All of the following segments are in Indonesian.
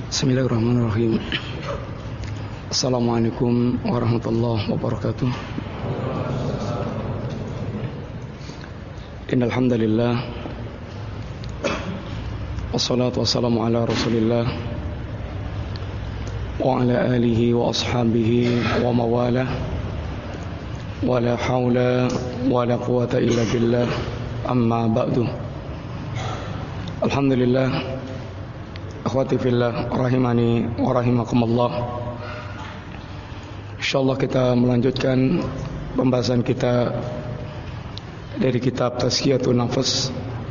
Bismillahirrahmanirrahim. Assalamualaikum warahmatullahi wabarakatuh. Innal hamdalillah wassalatu wassalamu ala Rasulillah wa ala alihi wa ashabihi wa mawalah. Wa la haula wa la quwata illa billah. Amma ba'du. Alhamdulillah, akhwati fillah rahimani wa rahimakumullah. Insyaallah kita melanjutkan pembahasan kita dari kitab Tazkiyatun Nafs.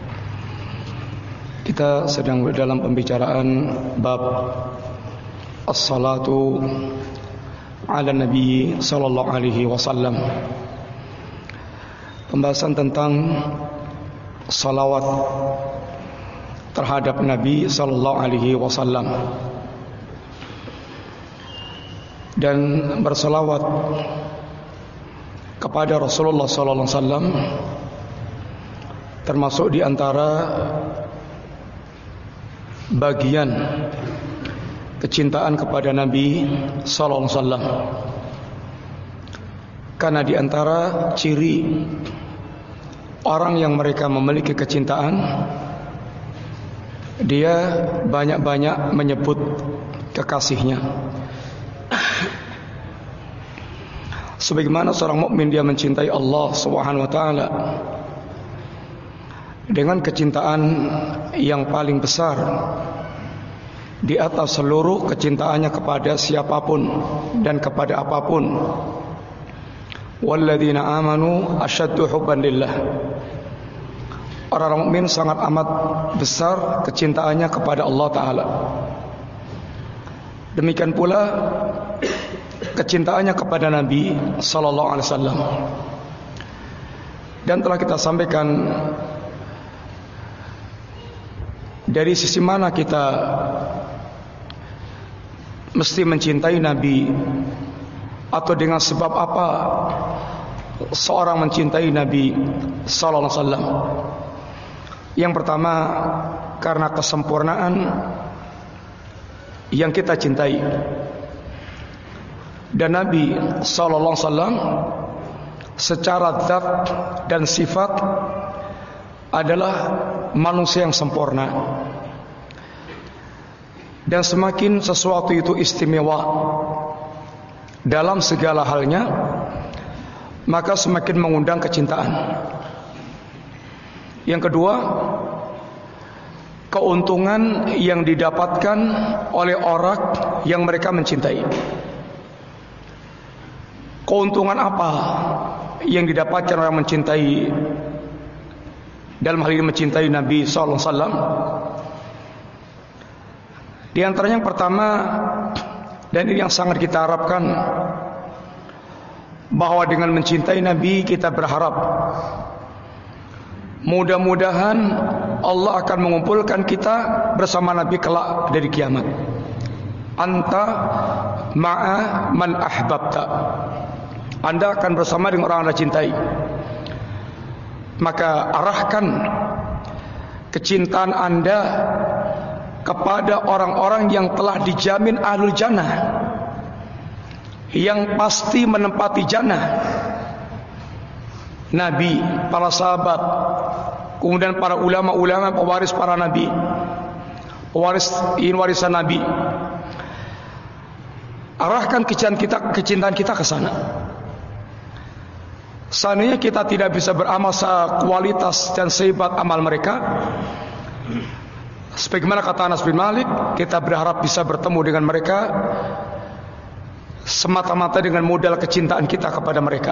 Kita sedang dalam pembicaraan bab as-salatu ala Nabi sallallahu alaihi wasallam. Pembahasan tentang salawat terhadap Nabi sallallahu alaihi wasallam dan bersalawat kepada Rasulullah sallallahu alaihi wasallam termasuk di antara bagian kecintaan kepada Nabi sallallahu alaihi wasallam. Karena di antara ciri orang yang mereka memiliki kecintaan, dia banyak-banyak menyebut kekasihnya. Sebagaimana seorang mukmin dia mencintai Allah Subhanahu wa taala dengan kecintaan yang paling besar di atas seluruh kecintaannya kepada siapapun dan kepada apapun. Walladzina amanu asyaddu hubban lillah. Orang mukmin sangat amat besar kecintaannya kepada Allah taala. Demikian pula kecintaannya kepada Nabi sallallahu alaihi wasallam. Dan telah kita sampaikan dari sisi mana kita mesti mencintai Nabi, atau dengan sebab apa seorang mencintai Nabi sallallahu alaihi wasallam. Yang pertama, karena kesempurnaan yang kita cintai. Dan Nabi sallallahu alaihi wasallam secara zat dan sifat adalah manusia yang sempurna. Dan semakin sesuatu itu istimewa dalam segala halnya, maka semakin mengundang kecintaan. Yang kedua, keuntungan yang didapatkan oleh orang yang mereka mencintai. Keuntungan apa yang didapatkan orang mencintai, dalam hal ini mencintai Nabi sallallahu alaihi wasallam? Di antaranya yang pertama, dan ini yang sangat kita harapkan, bahwa dengan mencintai Nabi kita berharap mudah-mudahan Allah akan mengumpulkan kita bersama Nabi kelak dari kiamat. Anta ma'a man ahbabta. Anda akan bersama dengan orang yang Anda cintai. Maka arahkan kecintaan Anda kepada orang-orang yang telah dijamin ahlul jannah, yang pasti menempati jannah. Nabi, para sahabat, kemudian para ulama-ulama pewaris para nabi, pewaris warisan Nabi. Arahkan kecintaan kita ke sana. Seandainya kita tidak bisa beramal sekualitas dan sehebat amal mereka, sebagaimana kata Anas bin Malik, kita berharap bisa bertemu dengan mereka semata-mata dengan modal kecintaan kita kepada mereka.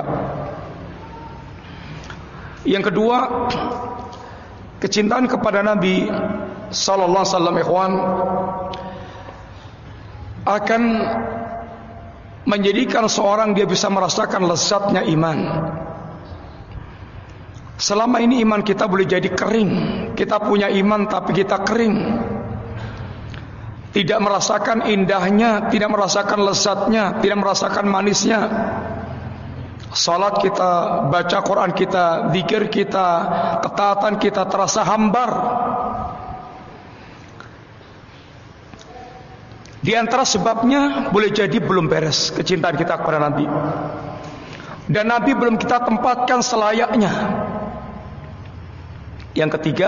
Yang kedua, kecintaan kepada Nabi sallallahu alaihi wasallam, ikhwan, akan menjadikan seorang dia bisa merasakan lezatnya iman. Selama ini iman kita boleh jadi kering. Kita punya iman tapi kita kering, tidak merasakan indahnya, tidak merasakan lezatnya, tidak merasakan manisnya. Salat kita, baca Quran kita, zikir kita, ketaatan kita terasa hambar. Di antara sebabnya boleh jadi belum beres kecintaan kita kepada Nabi, dan Nabi belum kita tempatkan selayaknya. Yang ketiga,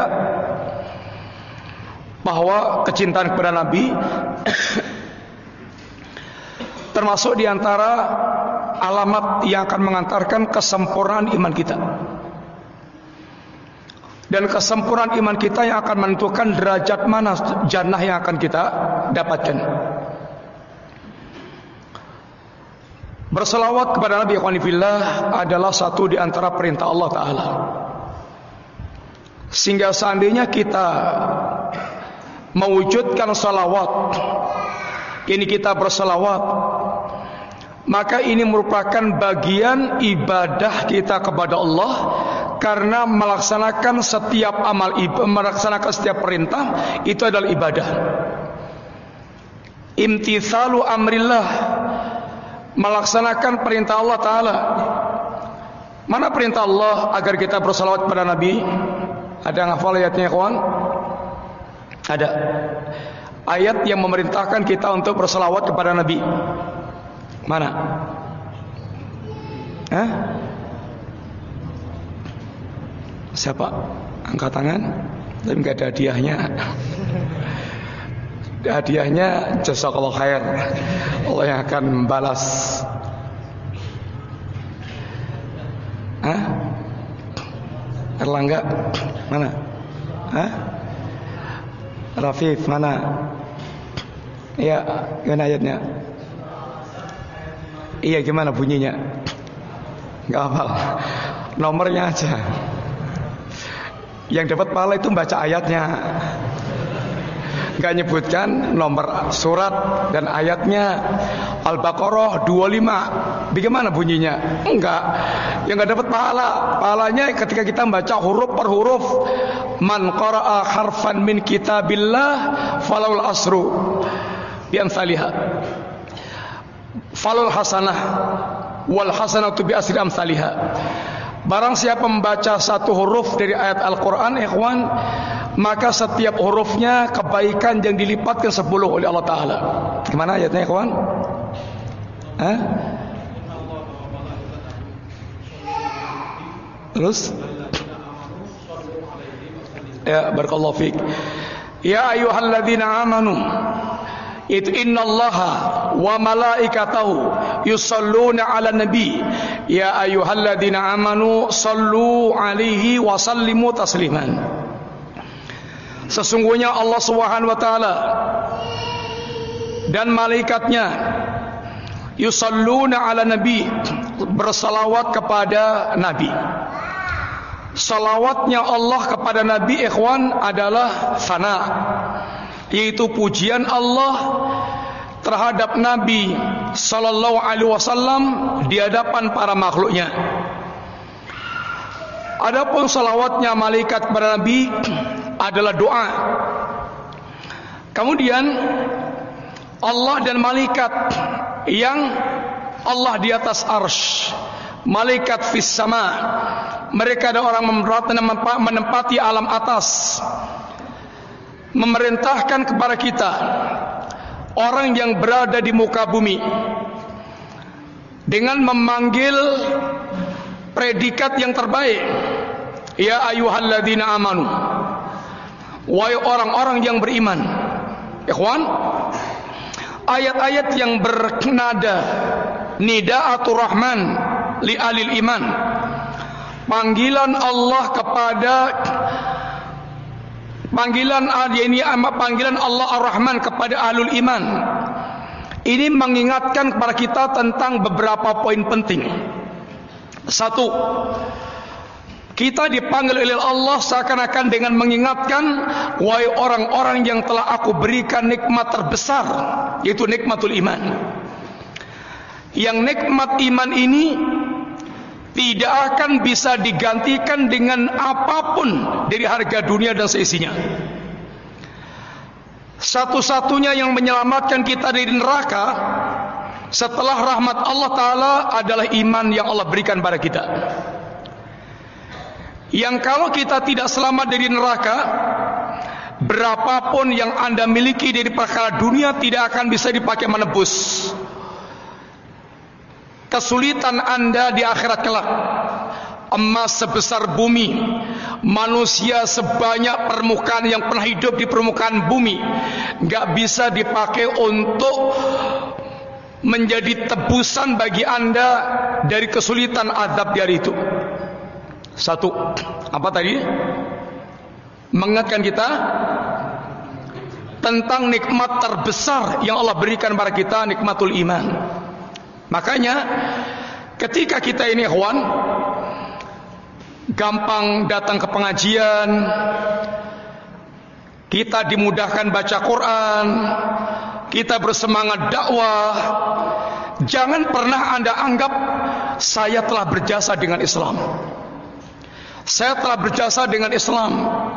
bahwa kecintaan kepada Nabi termasuk di antara alamat yang akan mengantarkan kesempurnaan iman kita. Dan kesempurnaan iman kita yang akan menentukan derajat mana jannah yang akan kita dapatkan. Berselawat kepada Nabi Ikhwanifillah adalah satu di antara perintah Allah Ta'ala. Sehingga seandainya kita mewujudkan salawat, ini kita berselawat, maka ini merupakan bagian ibadah kita kepada Allah. Karena melaksanakan setiap amal ibadah, melaksanakan setiap perintah itu adalah ibadah. Imtithalu amrillah, melaksanakan perintah Allah Ta'ala. Mana perintah Allah agar kita bersalawat kepada Nabi? Ada yang hafal ayatnya, kawan? Ada ayat yang memerintahkan kita untuk bersalawat kepada Nabi. Mana? Siapa? Angkat tangan. Tapi enggak ada hadiahnya. Hadiahnya jazakallahu khair, Allah yang akan membalas. Erlangga mana? Rafif mana? Iya, gimana ayatnya? Iya, gimana bunyinya? Enggak hafal. Nomornya aja. Yang dapat pahala itu baca ayatnya, enggak nyebutkan nomor surat dan ayatnya. Al-Baqarah 25, bagaimana bunyinya? Enggak. Yang enggak dapat pahala. Pahalanya ketika kita membaca huruf per huruf. Man qara'a harfan min kitabillah falul asru bi amsalihha. Falul hasanah wal hasanatu bi asri amsalihha. Barang siapa membaca satu huruf dari ayat Al-Quran, ikhwan, maka setiap hurufnya kebaikan yang dilipatkan 10 oleh Allah Ta'ala. Gimana ayatnya, ikhwan? Terus? Ya, barakallahu fiik. Ya ayyuhalladzina amanu, innallaha wa malaikatahu yusalluna 'alan nabi. Ya ayyuhalladzina amanu sallu 'alaihi wa sallimu tasliman. Sesungguhnya Allah Subhanahu wa taala dan malaikatnya yusalluna 'alan nabi, bersalawat kepada nabi. Salawatnya Allah kepada nabi, ikhwan, adalah sana, yaitu pujian Allah terhadap Nabi sallallahu alaihi wasallam di hadapan para makhluknya. Adapun salawatnya malaikat kepada Nabi adalah doa. Kemudian Allah dan malaikat yang Allah di atas arsy, malaikat fis sama, mereka adalah orang menempati alam atas, memerintahkan kepada kita orang yang berada di muka bumi dengan memanggil predikat yang terbaik. Ya ayyuhalladzina amanu, wahai orang-orang yang beriman. Ikhwan, ayat-ayat yang bernada nidaatur rahman li alil iman, panggilan Allah kepada panggilan Allah Ar-Rahman kepada ahlul iman. Ini mengingatkan kepada kita tentang beberapa poin penting. Satu, kita dipanggil oleh Allah seakan-akan dengan mengingatkan, wahai orang-orang yang telah aku berikan nikmat terbesar, yaitu nikmatul iman. Yang nikmat iman ini tidak akan bisa digantikan dengan apapun dari harga dunia dan seisinya. Satu-satunya yang menyelamatkan kita dari neraka setelah rahmat Allah Ta'ala adalah iman yang Allah berikan pada kita. Yang kalau kita tidak selamat dari neraka, berapapun yang Anda miliki dari perkara dunia tidak akan bisa dipakai menebus kesulitan Anda di akhirat kelak. Emas sebesar bumi, manusia sebanyak permukaan yang pernah hidup di permukaan bumi, gak bisa dipakai untuk menjadi tebusan bagi Anda dari kesulitan azab di hari itu. Satu, apa tadi? Mengingatkan kita tentang nikmat terbesar yang Allah berikan kepada kita, nikmatul iman. Makanya ketika kita ini ikhwan gampang datang ke pengajian, kita dimudahkan baca Quran, kita bersemangat dakwah, jangan pernah Anda anggap saya telah berjasa dengan Islam, saya telah berjasa dengan Islam.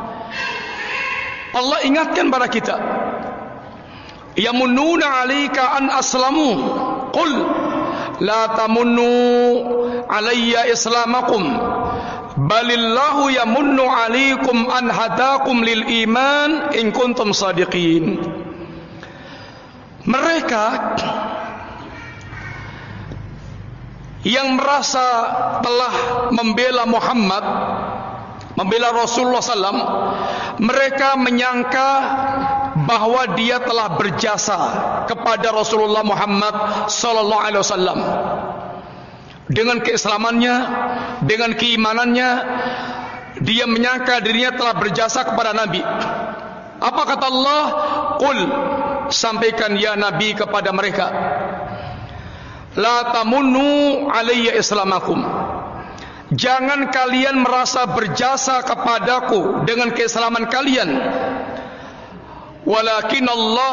Allah ingatkan pada kita, yamunnuna 'alaika an aslamu qul la tamunnu 'alayya islamakum balillahu yamunnu 'alaikum an hadakum lil iman in kuntum shadiqin. Mereka yang merasa telah membela Muhammad, membela Rasulullah SAW, mereka menyangka bahwa dia telah berjasa kepada Rasulullah Muhammad sallallahu alaihi wasallam dengan keislamannya, dengan keimanannya. Dia menyangka dirinya telah berjasa kepada Nabi. Apa kata Allah? Qul, sampaikan ya Nabi kepada mereka, la tamunnu alayya islamakum, jangan kalian merasa berjasa kepadaku dengan keislaman kalian. Walakin Allah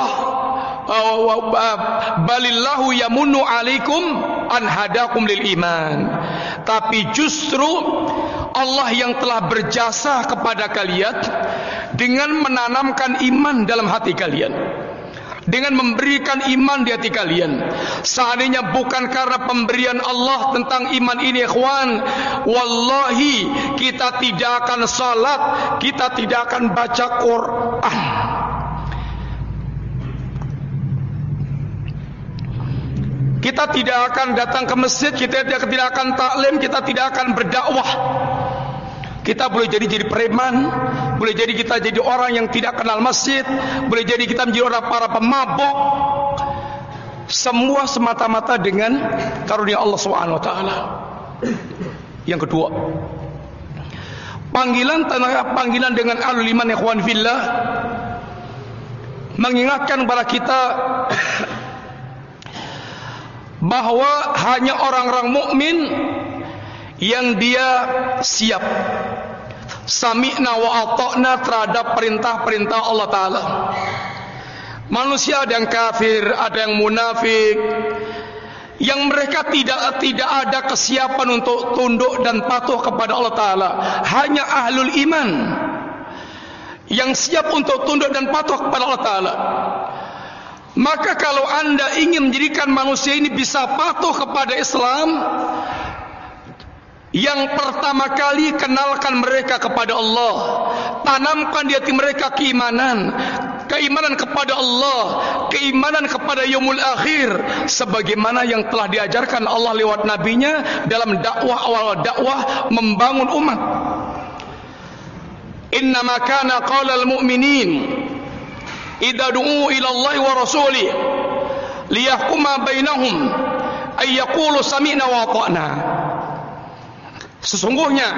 balillahu yamunnu alaikum an hadakum lil iman, tapi justru Allah yang telah berjasa kepada kalian dengan menanamkan iman dalam hati kalian, dengan memberikan iman di hati kalian. Seandainya bukan karena pemberian Allah tentang iman ini ikhwan, wallahi kita tidak akan salat, kita tidak akan baca Quran, kita tidak akan datang ke masjid, kita tidak akan taklim, kita tidak akan berdakwah. Kita boleh jadi preman, boleh jadi kita jadi orang yang tidak kenal masjid, boleh jadi kita menjadi orang para pemabuk. Semua semata-mata dengan karunia Allah SWT. Yang kedua, panggilan dengan ahlul iman ikhwan fillah mengingatkan kepada kita bahwa hanya orang-orang mukmin yang dia siap sami'na wa ata'na terhadap perintah-perintah Allah Ta'ala. Manusia ada yang kafir, ada yang munafik, yang mereka tidak ada kesiapan untuk tunduk dan patuh kepada Allah Ta'ala. Hanya ahlul iman yang siap untuk tunduk dan patuh kepada Allah Ta'ala. Maka kalau Anda ingin menjadikan manusia ini bisa patuh kepada Islam, yang pertama kali kenalkan mereka kepada Allah, tanamkan di hati mereka keimanan kepada Allah, keimanan kepada yaumul akhir, sebagaimana yang telah diajarkan Allah lewat nabinya dalam dakwah awal dakwah membangun umat. Innama kana qaulal mu'minin idza du'u ila Allah wa rasulih liyahkuma bainahum ay yaqulu sami'na wa ata'na. Sesungguhnya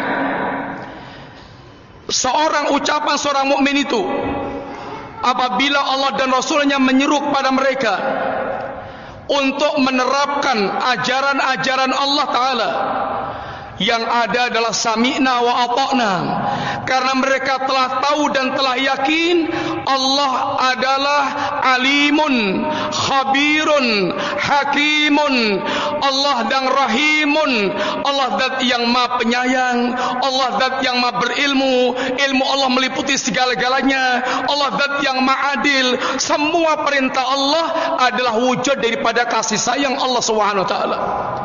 ucapan seorang mukmin itu apabila Allah dan Rasulnya menyeru kepada mereka untuk menerapkan ajaran-ajaran Allah Ta'ala, yang ada adalah sami'na wa ata'na, karena mereka telah tahu dan telah yakin Allah adalah alimun, khabirun, hakimun, Allah dan rahimun, Allah zat yang maha penyayang, Allah zat yang maha berilmu, ilmu Allah meliputi segala-galanya, Allah zat yang maha adil. Semua perintah Allah adalah wujud daripada kasih sayang Allah Subhanahu wa taala.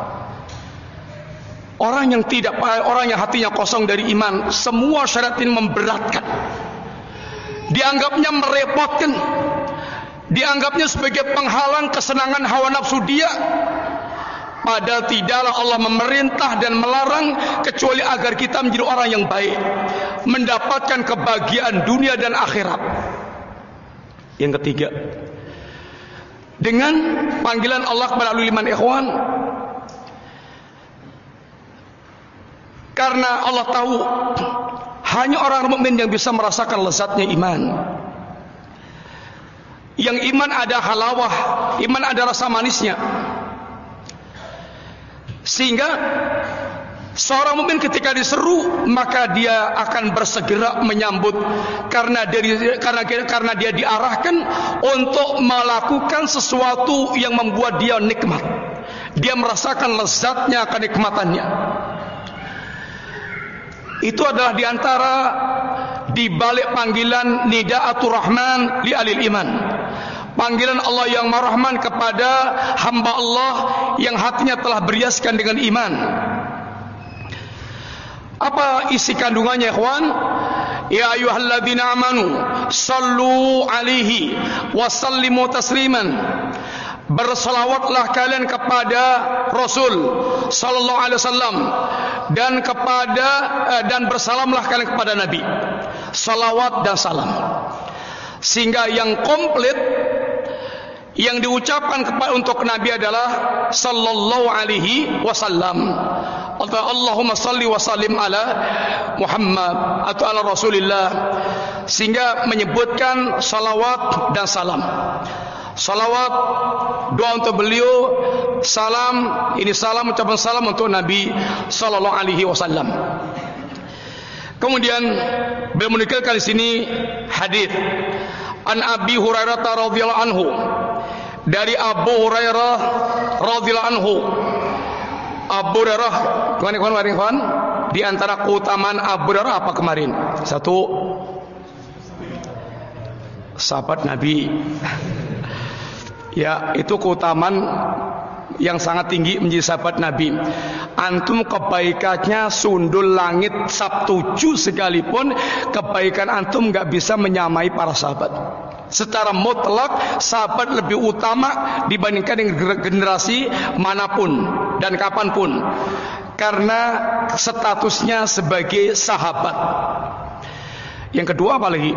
Orang yang hatinya kosong dari iman, semua syariat ini memberatkan. dianggapnya merepotkan, dianggapnya sebagai penghalang kesenangan hawa nafsu dia. Padahal tidaklah Allah memerintah dan melarang kecuali agar kita menjadi orang yang baik, mendapatkan kebahagiaan dunia dan akhirat. Yang ketiga, dengan panggilan Allah kepada ulul iman ikhwan, karena Allah tahu hanya orang mukmin yang bisa merasakan lezatnya iman. Yang iman ada halawah, iman ada rasa manisnya. Sehingga seorang mukmin ketika diseru, maka dia akan bersegera menyambut, karena dia diarahkan untuk melakukan sesuatu yang membuat dia nikmat. Dia merasakan lezatnya, kenikmatannya. Itu adalah diantara di balik panggilan nida'atur rahman li alil iman. Panggilan Allah yang Ar-Rahman kepada hamba Allah yang hatinya telah berhiaskan dengan iman. Apa isi kandungannya, ikhwan? Ya ayyuhalladzina amanu sallu alaihi wa sallimu tasliman. Berselawatlah kalian kepada Rasul sallallahu alaihi wasallam dan bersalamlah kalian kepada Nabi. Salawat dan salam. Sehingga yang komplit yang diucapkan untuk Nabi adalah sallallahu alaihi wasallam. Allahumma salli wa sallim ala Muhammad atau ala Rasulillah, sehingga menyebutkan salawat dan salam. Salawat doa untuk beliau, salam ini salam, ucapan salam untuk Nabi sallallahu alaihi wasallam. Kemudian beliau menukilkan di sini hadis an Abi Hurairah radhiyallahu anhu, dari Abu Hurairah radhiyallahu anhu. Abu Hurairah, kawan-kawan, di antara keutamaan Abu Hurairah apa kemarin? Satu, sahabat Nabi. Ya, itu keutamaan yang sangat tinggi menjadi sahabat Nabi. Antum kebaikannya sundul langit Sabtuju sekalipun, kebaikan antum gak bisa menyamai para sahabat. Secara mutlak sahabat lebih utama dibandingkan dengan generasi manapun dan kapanpun, karena statusnya sebagai sahabat. Yang kedua apa lagi?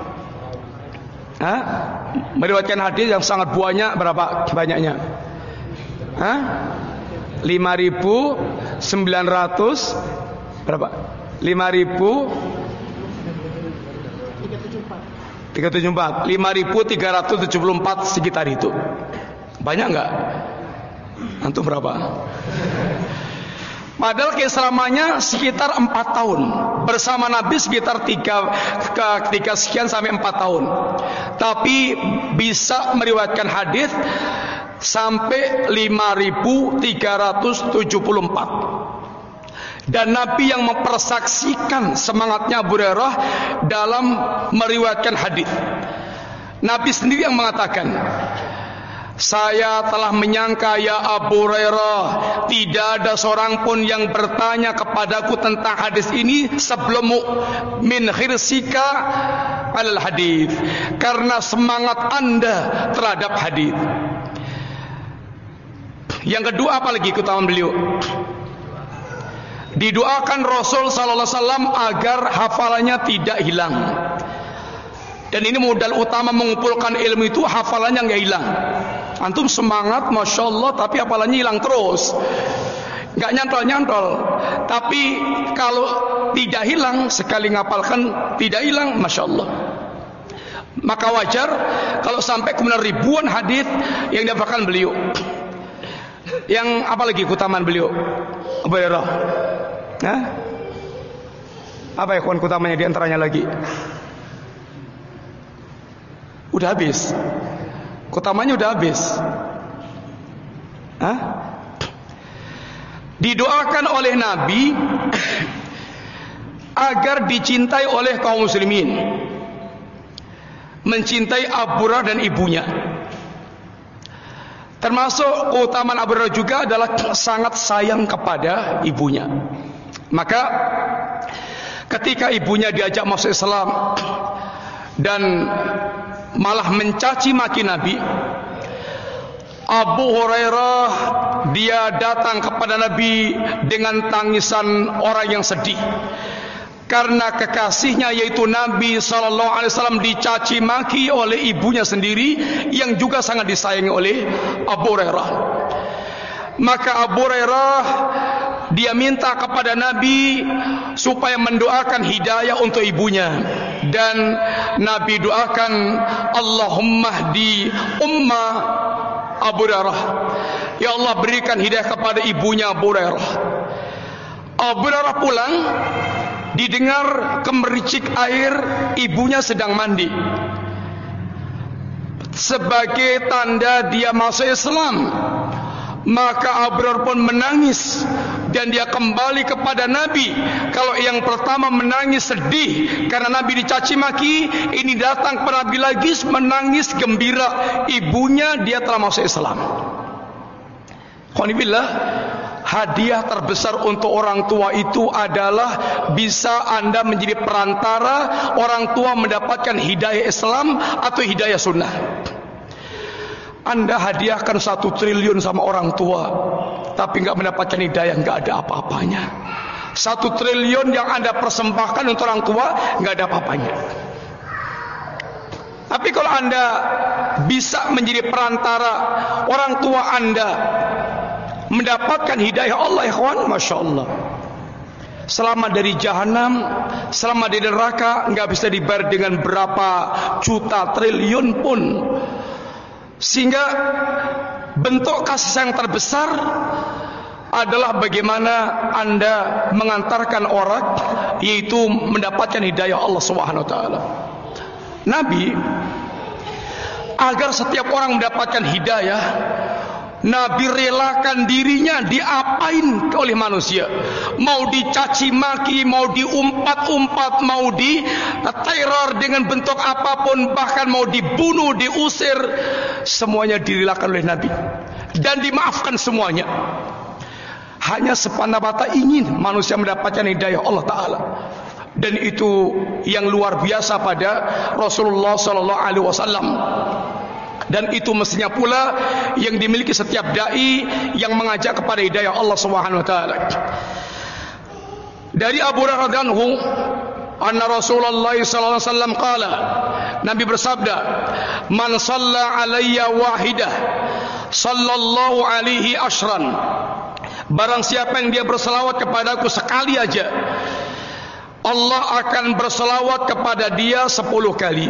Meriwayatkan hadis yang sangat banyak. Berapa banyaknya? 5.900 berapa? 5.374 5.374 sekitar itu. Banyak enggak? Antum berapa? Padahal keislamannya sekitar 4 tahun, bersama Nabi sekitar 3 sekian sampai 4 tahun. Tapi bisa meriwayatkan hadis sampai 5.374. Dan Nabi yang mempersaksikan semangatnya Abu Hurairah dalam meriwayatkan hadis. Nabi sendiri yang mengatakan, saya telah menyangka ya Abu Hurairah, tidak ada seorang pun yang bertanya kepadaku tentang hadis ini sebelummu min khirsika alal hadis, karena semangat anda terhadap hadis. Yang kedua apa lagi keutamaan beliau? Didoakan Rasul sallallahu alaihi wasallam agar hafalannya tidak hilang. Dan ini modal utama mengumpulkan ilmu itu, hafalannya nggak hilang. Antum semangat, masya Allah, tapi hafalannya hilang terus, nggak nyantol-nyantol. Tapi kalau tidak hilang, sekali ngapalkan tidak hilang, masya Allah. Maka wajar kalau sampai kemudian ribuan hadis yang dihafalkan beliau. Yang apa lagi keutamaan beliau? Abu Hurairah. Apa ya keutamanya diantaranya lagi? Udah habis. Keutamanya udah habis. Didoakan oleh Nabi agar dicintai oleh kaum muslimin, mencintai Abu Hurairah dan ibunya. Termasuk keutamaan Abu Hurairah juga adalah sangat sayang kepada ibunya. Maka ketika ibunya diajak masuk Islam dan malah mencaci maki Nabi. Abu Hurairah dia datang kepada Nabi dengan tangisan orang yang sedih karena kekasihnya yaitu Nabi SAW dicaci maki oleh ibunya sendiri yang juga sangat disayangi oleh Abu Hurairah. Maka Abu Hurairah dia minta kepada Nabi supaya mendoakan hidayah untuk ibunya, dan Nabi doakan, Allahumma hdi umma Abu Hurairah, ya Allah berikan hidayah kepada ibunya Abu Hurairah. Abu Hurairah pulang, didengar kemericik air, ibunya sedang mandi. Sebagai tanda dia masuk Islam, maka Abu Hurairah pun menangis dan dia kembali kepada Nabi. Kalau yang pertama menangis sedih karena Nabi dicaci maki, ini datang kepada Nabi lagi menangis gembira, ibunya dia telah masuk Islam. Alhamdulillah, hadiah terbesar untuk orang tua itu adalah bisa Anda menjadi perantara orang tua mendapatkan hidayah Islam atau hidayah sunnah. Anda hadiahkan 1 triliun sama orang tua, tapi enggak mendapatkan hidayah, enggak ada apa-apanya. 1 triliun yang Anda persembahkan untuk orang tua, enggak ada apa-apanya. Tapi kalau Anda bisa menjadi perantara orang tua Anda mendapatkan hidayah Allah, ikhwan, Masya Allah, selamat dari jahanam, selamat dari neraka, enggak bisa dibayar dengan berapa juta triliun pun. Sehingga bentuk kasih sayang terbesar adalah bagaimana Anda mengantarkan orang, yaitu mendapatkan hidayah Allah Subhanahu wa taala. Nabi, agar setiap orang mendapatkan hidayah, Nabi relakan dirinya diapain oleh manusia, mau dicaci maki, mau diumpat-umpat, mau diteror dengan bentuk apapun, bahkan mau dibunuh, diusir, semuanya direlakan oleh Nabi dan dimaafkan semuanya. Hanya sepandang mata ingin manusia mendapatkan hidayah Allah Ta'ala, dan itu yang luar biasa pada Rasulullah SAW. Dan itu mestinya pula yang dimiliki setiap dai yang mengajak kepada hidayah Allah Subhanahu wa taala. Dari Abu Hurairah radhiyallahu anhu, anna Rasulullah sallallahu alaihi wasallam qala, Nabi bersabda, man shalla alayya wahidah sallallahu alaihi ashran. Barang siapa yang dia berselawat kepadaku sekali aja, Allah akan berselawat kepada dia 10 kali.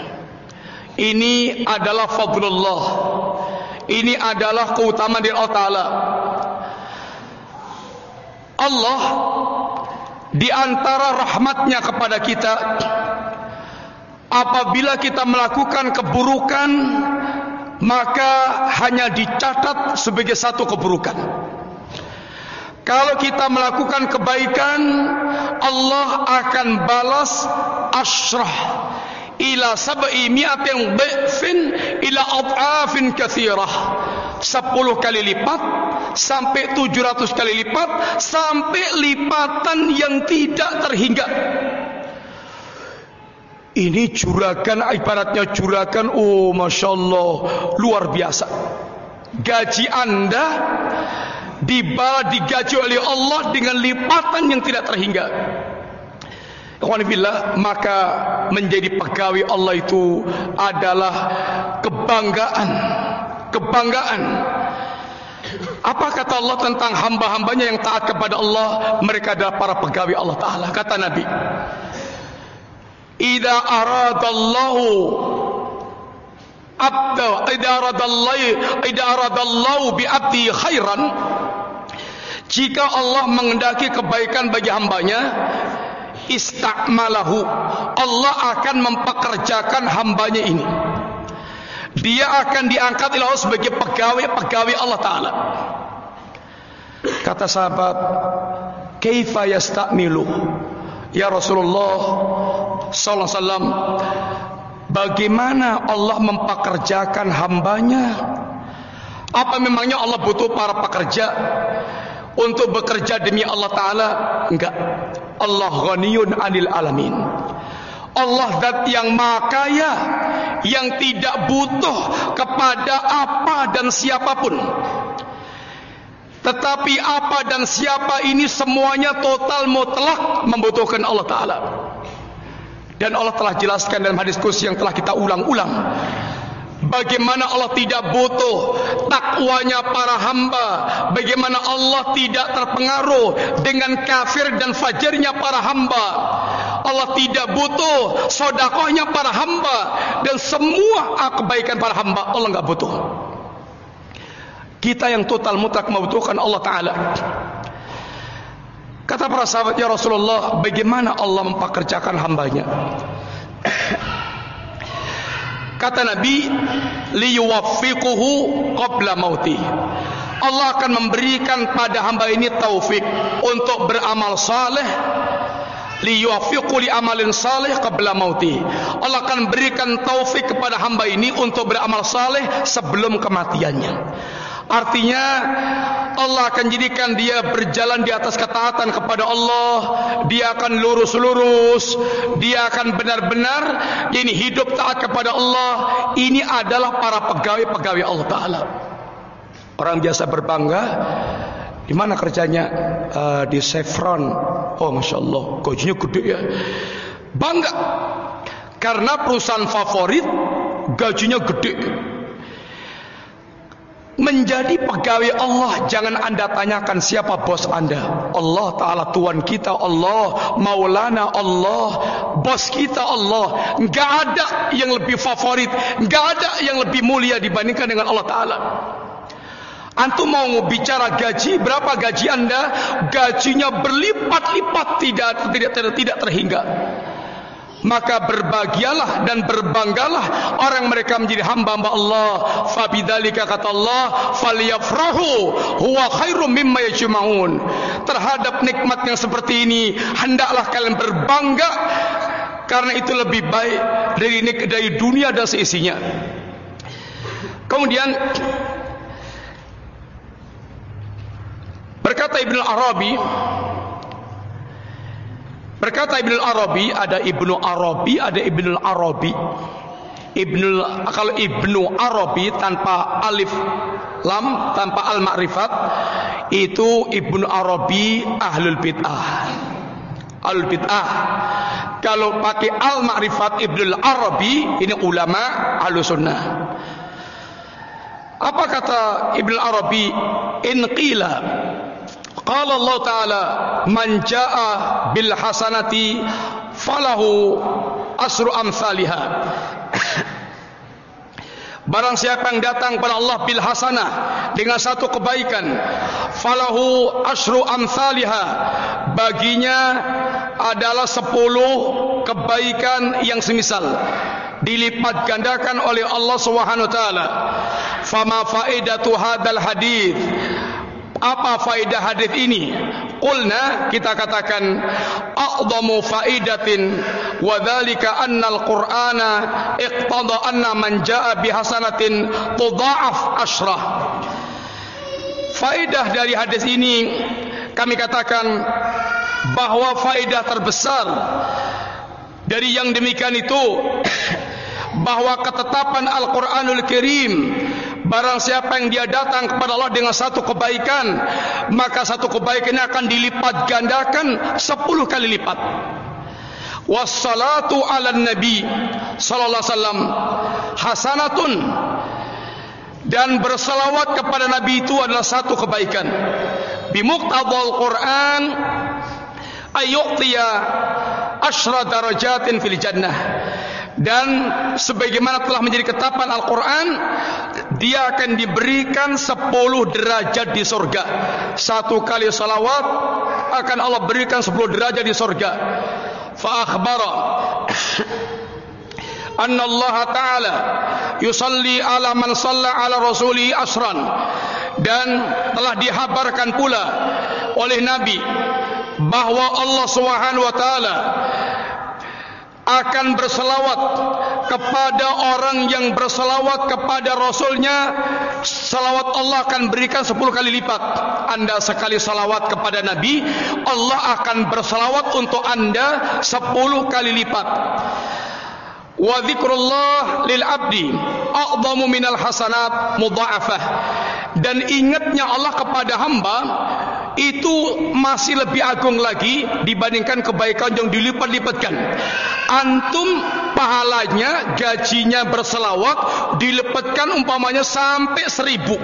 Ini adalah fadlullah, ini adalah keutamaan dari Allah Ta'ala. Allah di antara rahmatnya kepada kita, apabila kita melakukan keburukan, maka hanya dicatat sebagai 1 keburukan. Kalau kita melakukan kebaikan, Allah akan balas asyrah ila sab'i mi'atin dhifin ila ad'afin katsirah, 10 kali lipat sampai 700 kali lipat, sampai lipatan yang tidak terhingga. Ini juragan, ibaratnya juragan, oh Masya Allah, luar biasa. Gaji Anda digaji oleh Allah dengan lipatan yang tidak terhingga. Alhamdulillah, maka menjadi pegawai Allah itu adalah kebanggaan. Kebanggaan. Apa kata Allah tentang hamba-hambanya yang taat kepada Allah? Mereka adalah para pegawai Allah Ta'ala. Kata Nabi, Idza aradallahu abda, idza aradallahu bi abdi khairan, jika Allah mengendaki kebaikan bagi hambanya, istakmalahu, Allah akan mempekerjakan hambanya ini. Dia akan diangkat oleh Allah sebagai pegawai Allah Ta'ala. Kata sahabat, kaifa yastakmilu ya Rasulullah sallallahu alaihi wasallam, bagaimana Allah mempekerjakan hambanya? Apa memangnya Allah butuh para pekerja untuk bekerja demi Allah Ta'ala? Enggak. Allah ghaniyun 'anil alamin. Allah zat yang maha kaya, yang tidak butuh kepada apa dan siapapun. Tetapi apa dan siapa ini semuanya total mutlak membutuhkan Allah Ta'ala. Dan Allah telah jelaskan dalam hadis qudsi yang telah kita ulang-ulang, bagaimana Allah tidak butuh takwanya para hamba, bagaimana Allah tidak terpengaruh dengan kafir dan fajirnya para hamba. Allah tidak butuh sedekahnya para hamba, dan semua kebaikan para hamba Allah enggak butuh. Kita yang total mutlak membutuhkan Allah Ta'ala. Kata para sahabat, ya Rasulullah, bagaimana Allah mempekerjakan hambanya? Kata Nabi, liyuwaffiquhu qabla mauti. Allah akan memberikan pada hamba ini taufik untuk beramal saleh. Liyuwaffiqu li amalin saleh qabla mauti. Allah akan berikan taufik kepada hamba ini untuk beramal saleh sebelum kematiannya. Artinya Allah akan jadikan dia berjalan di atas ketaatan kepada Allah. Dia akan lurus-lurus, dia akan benar-benar ini hidup taat kepada Allah. Ini adalah para pegawai-pegawai Allah Ta'ala. Orang biasa berbangga, di mana kerjanya? Di Chevron. Oh, Masya Allah, gajinya gede ya. Bangga karena perusahaan favorit gajinya gede. Menjadi pegawai Allah, jangan anda tanyakan siapa bos anda. Allah Ta'ala Tuhan kita, Allah Maulana, Allah bos kita, Allah. Enggak ada yang lebih favorit, enggak ada yang lebih mulia dibandingkan dengan Allah Ta'ala. Antum mau bicara gaji, berapa gaji anda? Gajinya berlipat-lipat, tidak terhingga. Maka berbahagialah dan berbanggalah orang mereka menjadi hamba-hamba Allah. Fabidzalika kata Allah, falyafrahu huwa khairum mimma yajma'un. Terhadap nikmat yang seperti ini hendaklah kalian berbangga, karena itu lebih baik dari dunia dan seisinya. Kemudian berkata Ibnu Arabi, ada Ibnu Arabi, ada Ibnu Arabi. Kalau Ibnu Arabi tanpa alif lam, tanpa al ma'rifat, itu Ibnu Arabi ahlul bid'ah. Ahlul bid'ah. Kalau pakai al ma'rifat Ibnu Arabi, ini ulama ahlus sunnah. Apa kata Ibnu Arabi? In qila, qala Allah Ta'ala, man jaa bil hasanati falahu asru amsalha. Barang siapa yang datang kepada Allah bil hasanah, dengan satu kebaikan, falahu asru amsalha, baginya adalah 10 kebaikan yang semisal, dilipat gandakan oleh Allah Subhanahu wa taala. Fama faidatu hadzal hadits, apa faedah hadis ini? Qulna, kita katakan, a'dhamu faidatin wa dzalika annal qur'ana iqtada anna man jaa bihasanatin tudha'af ashrah. Faedah dari hadis ini kami katakan bahwa faedah terbesar dari yang demikian itu bahwa ketetapan Al-Qur'anul Karim, barang siapa yang dia datang kepada Allah dengan satu kebaikan, maka satu kebaikan ini akan dilipat gandakan 10 kali lipat. Wassalatu ala nabi sallallahu alaihi wasallam hasanatun, dan berselawat kepada Nabi itu adalah satu kebaikan. Bimuqtadal Quran ayyuqtiya asyra darajatin fil jannah, dan sebagaimana telah menjadi ketetapan Al-Quran, dia akan diberikan 10 derajat di surga. Satu kali salawat akan Allah berikan 10 derajat di surga. Fa akhbara anna Allah Ta'ala yusalli ala man salla ala rasuli asran, dan telah dihabarkan pula oleh Nabi bahwa Allah Subhanahu wa taala akan berselawat kepada orang yang berselawat kepada Rasulnya. Selawat Allah akan berikan 10 kali lipat. Anda sekali salawat kepada Nabi, Allah akan berselawat untuk anda 10 kali lipat. Wa dzikrullah lil abdi a'dhamu minal hasanat mudha'afah. Dan ingatnya Allah kepada hamba itu masih lebih agung lagi dibandingkan kebaikan yang dilipat-lipatkan. Antum pahalanya, gajinya berselawat dilipatkan umpamanya sampai 1000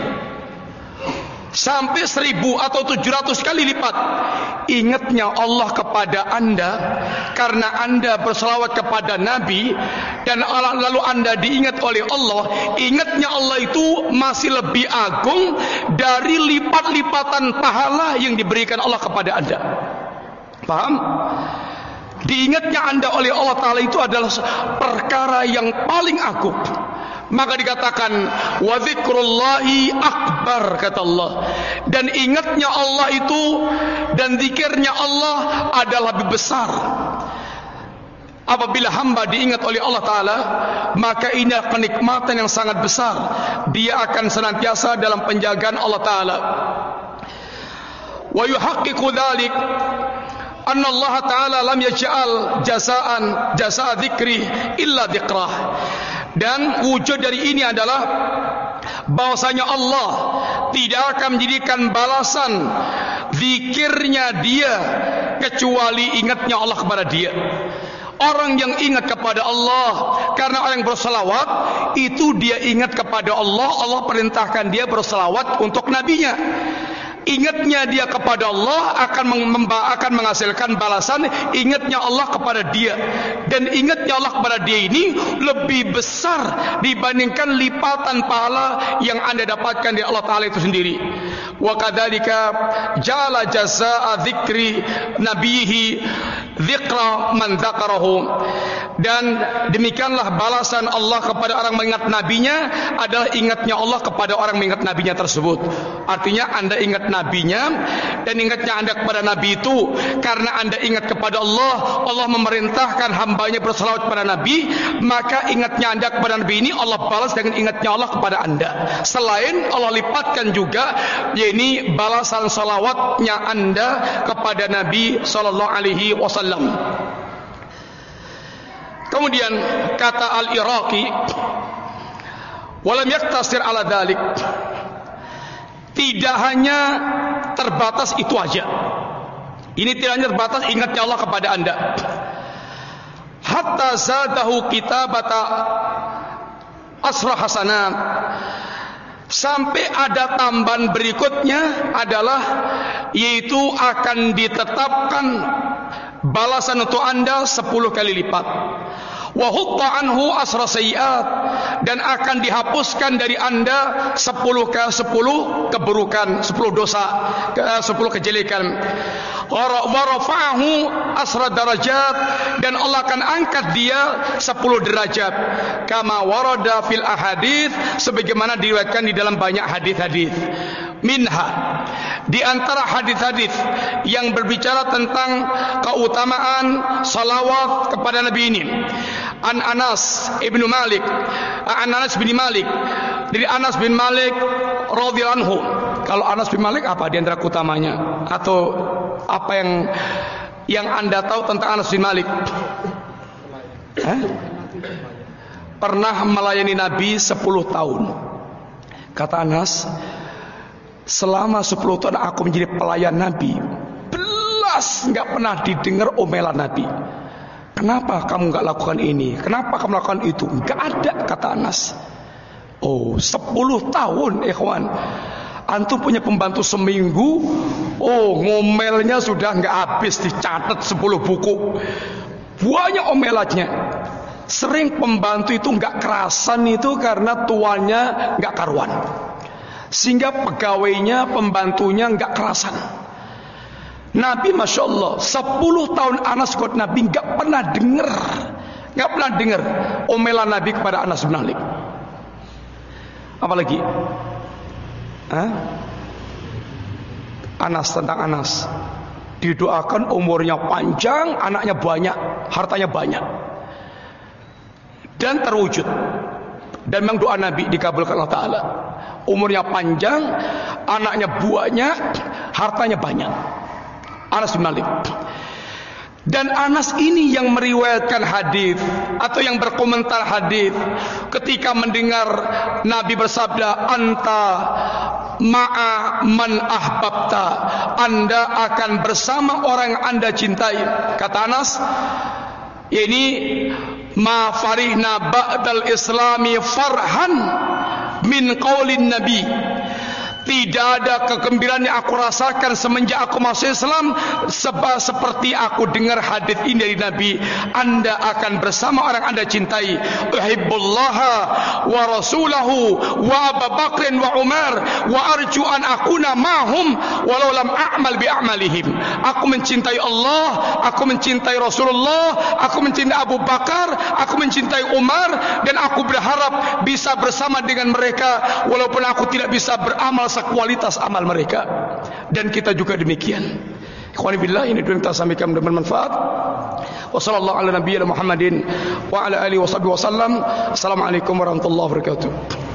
atau 700 kali lipat. Ingatnya Allah kepada anda karena anda berselawat kepada Nabi, dan lalu anda diingat oleh Allah. Ingatnya Allah itu masih lebih agung dari lipat-lipatan pahala yang diberikan Allah kepada anda. Paham? Diingatnya anda oleh Allah Ta'ala itu adalah perkara yang paling agung. Maka dikatakan wa dzikrullahi akbar, kata Allah. Dan ingatnya Allah itu dan zikirnya Allah adalah lebih besar. Apabila hamba diingat oleh Allah Ta'ala, maka ini adalah kenikmatan yang sangat besar. Dia akan senantiasa dalam penjagaan Allah Ta'ala. Wa yuhaqqiqu dzalik anna Allah Ta'ala lam yaj'al jazaa dzikri illa dzikrah. Dan wujud dari ini adalah bahwasanya Allah tidak akan menjadikan balasan zikirnya dia kecuali ingatnya Allah kepada dia. Orang yang ingat kepada Allah karena orang yang berselawat itu dia ingat kepada Allah. Allah perintahkan dia berselawat untuk nabinya. Ingatnya dia kepada Allah akan menghasilkan balasan ingatnya Allah kepada dia. Dan ingatnya Allah kepada dia ini lebih besar dibandingkan lipatan pahala yang anda dapatkan dari Allah Ta'ala itu sendiri. Wa kadzalika ja'ala jazaa'a dzikri nabihi dzikra man dzakarahu. Dan demikianlah balasan Allah kepada orang mengingat nabinya adalah ingatnya Allah kepada orang mengingat nabinya tersebut. Artinya anda ingat nabinya dan ingatnya anda kepada nabi itu karena anda ingat kepada Allah. Allah memerintahkan hambanya berselawat kepada nabi, maka ingatnya anda kepada nabi ini Allah balas dengan ingatnya Allah kepada anda. Selain Allah lipatkan juga yakni balasan salawatnya anda kepada Nabi sallallahu alaihi wasallam. Kemudian kata Al-Iraqi, walam yaktasir ala dzalik. Tidak hanya terbatas itu aja. Ini tidak hanya terbatas ingatnya Allah kepada anda. Hatta zadahu kitabata asra hasanat. Sampai ada tambahan berikutnya adalah yaitu akan ditetapkan balasan untuk anda 10 kali lipat. Wa hutta anhu asra sayyi'at, dan akan dihapuskan dari anda 10 keburukan, 10 dosa, 10 kejelekan. Wa rafa'ahu asra darajat, dan Allah akan angkat dia 10 derajat. Kama warada fil ahadits, sebagaimana diriwayatkan di dalam banyak hadis-hadis. Minha, di antara hadis-hadis yang berbicara tentang keutamaan salawat kepada Nabi ini, an Anas bin Malik, dari Anas bin Malik radhiyallahu anhu. Kalau Anas bin Malik apa di antara keutamanya, atau apa yang anda tahu tentang Anas bin Malik? Pernah melayani Nabi 10 tahun. Kata Anas, selama 10 tahun aku menjadi pelayan Nabi, belas nggak pernah didengar omelan Nabi. Kenapa kamu nggak lakukan ini? Kenapa kamu lakukan itu? Nggak ada, kata Anas. Oh, 10 tahun, ikhwan. Antum punya pembantu seminggu, oh ngomelnya sudah nggak habis, dicatat 10 buku. Banyak omelannya. Sering pembantu itu nggak kerasan itu karena tuannya nggak karuan, sehingga pegawainya, pembantunya nggak kerasan. Nabi Masya Allah 10 tahun Anas ikut Nabi nggak pernah dengar omelan Nabi kepada Anas bin Malik. Apalagi Anas, tentang Anas didoakan umurnya panjang, anaknya banyak, hartanya banyak, dan terwujud. Dan memang doa Nabi dikabulkan Allah Ta'ala. Umurnya panjang, anaknya banyak, hartanya banyak. Anas bin Malik. Dan Anas ini yang meriwayatkan hadis atau yang berkomentar hadis ketika mendengar Nabi bersabda, anta ma'a man ahbabta, Anda akan bersama orang yang Anda cintai. Kata Anas, ini ma farihna ba'dal islami farhan min qaulin nabi. Tidak ada kegembiraan yang aku rasakan semenjak aku masuk Islam seperti aku dengar hadis ini dari Nabi. Anda akan bersama orang Anda cintai. Uhibbullaha wa rasulahu wa Abu Bakr wa Umar wa arju an akuna mahum walau lam a'mal bi a'malihim. Aku mencintai Allah, aku mencintai Rasulullah, aku mencintai Abu Bakar, aku mencintai Umar, dan aku berharap bisa bersama dengan mereka walaupun aku tidak bisa beramal sekualitas amal mereka. Dan kita juga demikian. Ikhwani billah, ini dua yang kita sampaikan bermanfaat. Wa sallallahu ala nabiyyina Muhammadin wa ala alihi wa sahbihi wasallam. Assalamualaikum warahmatullahi wabarakatuh.